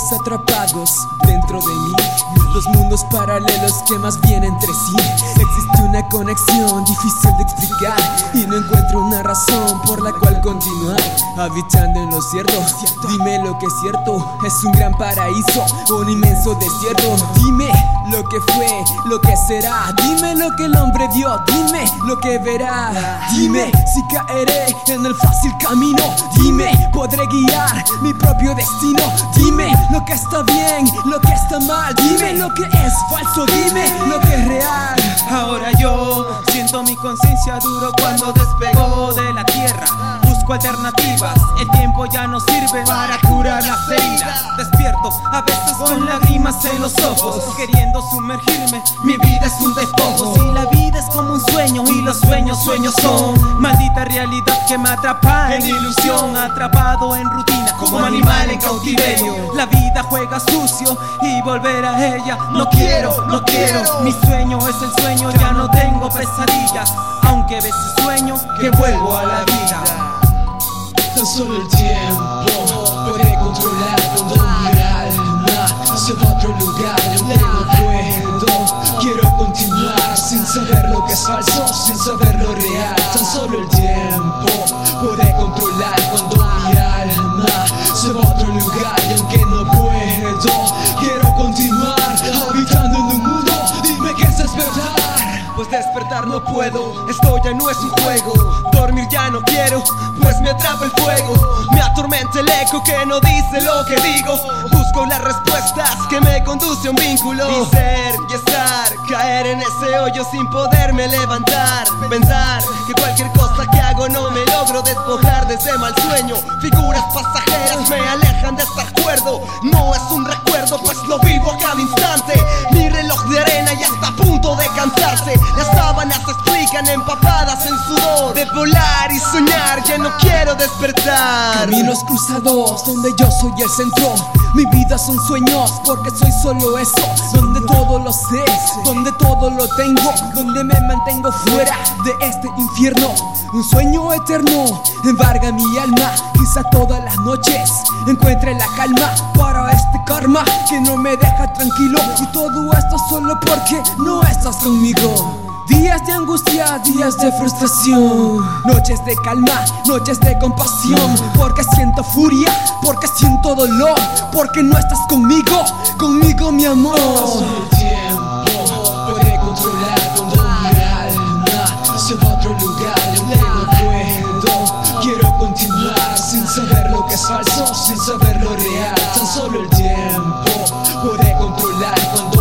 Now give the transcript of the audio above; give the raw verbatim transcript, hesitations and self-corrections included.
atrapados dentro de mí, dos mundos paralelos que más bien entre sí. Existe una conexión difícil de explicar y no encuentro una razón por la cual continuar habitando en lo cierto. Dime lo que es cierto, es un gran paraíso o un inmenso desierto. Dime lo que fue, lo que será. Dime lo que el hombre vio, dime lo que verá. Dime si caeré en el fácil camino. Dime, podré guiar mi propio destino. Dime lo que está bien, lo que está mal. Dime lo que es falso, dime lo que es real. Ahora yo siento mi conciencia duro cuando despegó de la tierra. Busco alternativas, el tiempo ya no sirve para curar las heridas. Despierto a veces con lágrimas en los ojos, queriendo sumergirme, mi vida es un despojo. Si la vida es como un sueño y los sueños sueños son, maldita realidad que me atrapa en ilusión. Atrapado en rutina como animal en cautiverio, la vida juega sucio y volver a ella no quiero, no quiero. Mi sueño es el sueño, ya no tengo pesadillas, aunque a veces sueño que vuelvo a la vida. Tan solo el tiempo puede controlar cuando mi alma se va a otro lugar donde no puedo. Quiero continuar sin saber lo que es falso, sin saber lo real. Tan solo el tiempo puede controlar cuando mi alma se va a otro lugar y aunque no puedo, quiero continuar habitando en un mundo. Dime qué es despertar. Pues despertar no puedo, esto ya no es un juego. Dormir ya no quiero, pues me atrapa el fuego. Me atormenta el eco que no dice lo que digo. Busco las respuestas que me conduce a un vínculo. Y ser y estar, caer en ese hoyo sin poderme levantar. Pensar que cualquier cosa que hago no me logro despojar de ese mal sueño. Figuras pasajeras me alejan de este acuerdo. No es un recuerdo, pues lo vivo a cada instante. Mi reloj de arena ya está a punto de cansarse. Las sábanas se explican empapadas en sudor. De volar y soñar ya no quiero despertar. Caminos cruzados donde yo soy el centro. Mi vida son sueños porque soy solo eso. Donde todo lo sé, donde todo lo tengo, donde me mantengo fuera de este infierno. Un sueño eterno embarga mi alma. Quizá todas las noches encuentre la calma para este karma que no me deja tranquilo. Y todo esto solo porque no estás conmigo. Días de angustia, días de frustración, noches de calma, noches de compasión. Porque siento furia, porque siento dolor, porque no estás conmigo, conmigo mi amor. Solo el tiempo puede controlar cuando mi alma se va a otro lugar donde no puedo. Quiero continuar sin saber lo que es falso, sin saber lo real. Tan solo el tiempo puede controlar cuando